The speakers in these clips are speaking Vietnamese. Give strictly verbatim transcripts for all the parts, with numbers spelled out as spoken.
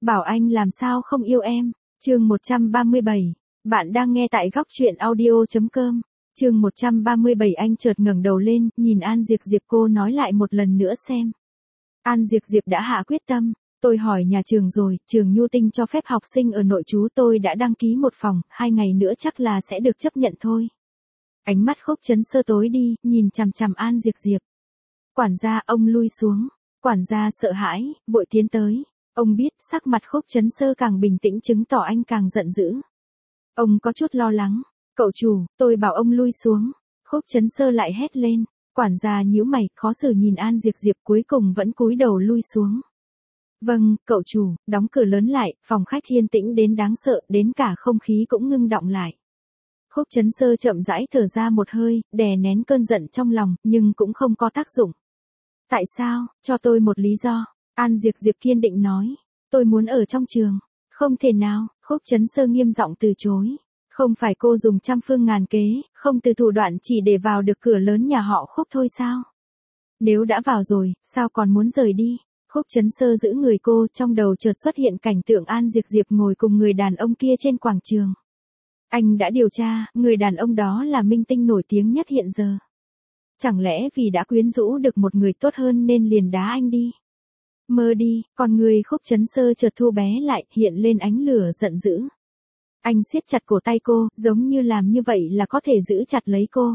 Bảo anh làm sao không yêu em. Chương một trăm ba mươi bảy. Bạn đang nghe tại góc truyện audio chấm com. Chương một trăm ba mươi bảy. Anh chợt ngẩng đầu lên, nhìn An Diệp Diệp. Cô nói lại một lần nữa xem. An Diệp Diệp đã hạ quyết tâm. Tôi hỏi nhà trường rồi, trường Nhu Tinh cho phép học sinh ở nội trú, tôi đã đăng ký một phòng, hai ngày nữa chắc là sẽ được chấp nhận thôi. Ánh mắt Khúc Chấn Sơ tối đi, nhìn chằm chằm An Diệp Diệp. Quản gia, ông lui xuống. Quản gia sợ hãi, vội tiến tới. Ông biết sắc mặt Khúc Chấn Sơ càng bình tĩnh chứng tỏ anh càng giận dữ. Ông có chút lo lắng. Cậu chủ, tôi bảo ông lui xuống. Khúc Chấn Sơ lại hét lên. Quản gia nhíu mày, khó xử nhìn An Diệp Diệp, cuối cùng vẫn cúi đầu lui xuống. Vâng, cậu chủ. Đóng cửa lớn lại, phòng khách yên tĩnh đến đáng sợ, đến cả không khí cũng ngưng đọng lại. Khúc Chấn Sơ chậm rãi thở ra một hơi, đè nén cơn giận trong lòng, nhưng cũng không có tác dụng. Tại sao, cho tôi một lý do. An Diệp Diệp kiên định nói. Tôi muốn ở trong trường. Không thể nào, Khúc Chấn Sơ nghiêm giọng từ chối. Không phải cô dùng trăm phương ngàn kế, không từ thủ đoạn chỉ để vào được cửa lớn nhà họ Khúc thôi sao? Nếu đã vào rồi, sao còn muốn rời đi? Khúc Chấn Sơ giữ người cô, trong đầu chợt xuất hiện cảnh tượng An Diệp Diệp ngồi cùng người đàn ông kia trên quảng trường. Anh đã điều tra, người đàn ông đó là minh tinh nổi tiếng nhất hiện giờ. Chẳng lẽ vì đã quyến rũ được một người tốt hơn nên liền đá anh đi? Mơ đi, con người Khúc Chấn Sơ chợt thu bé lại, hiện lên ánh lửa giận dữ. Anh siết chặt cổ tay cô, giống như làm như vậy là có thể giữ chặt lấy cô.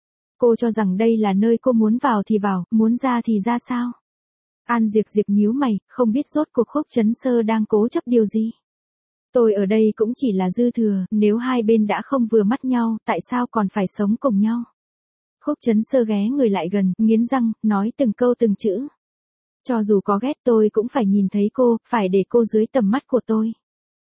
Cô cho rằng đây là nơi cô muốn vào thì vào, muốn ra thì ra sao? An Diệp Diệp nhíu mày, không biết rốt cuộc Khúc Chấn Sơ đang cố chấp điều gì. Tôi ở đây cũng chỉ là dư thừa, nếu hai bên đã không vừa mắt nhau, tại sao còn phải sống cùng nhau? Khúc Chấn Sơ ghé người lại gần, nghiến răng, nói từng câu từng chữ. Cho dù có ghét tôi cũng phải nhìn thấy cô, phải để cô dưới tầm mắt của tôi.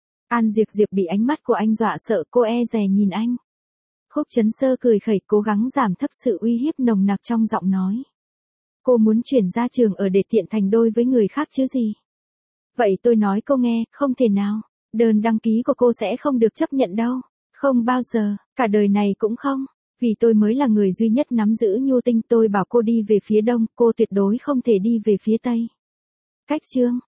An Diệp Diệp bị ánh mắt của anh dọa sợ, cô e dè nhìn anh. Khúc Chấn Sơ cười khẩy, cố gắng giảm thấp sự uy hiếp nồng nặc trong giọng nói. Cô muốn chuyển ra trường ở để tiện thành đôi với người khác chứ gì? Vậy tôi nói cô nghe, không thể nào. Đơn đăng ký của cô sẽ không được chấp nhận đâu. Không bao giờ, cả đời này cũng không. Vì tôi mới là người duy nhất nắm giữ Nhu Tinh, tôi bảo cô đi về phía đông, cô tuyệt đối không thể đi về phía tây. Cách chương,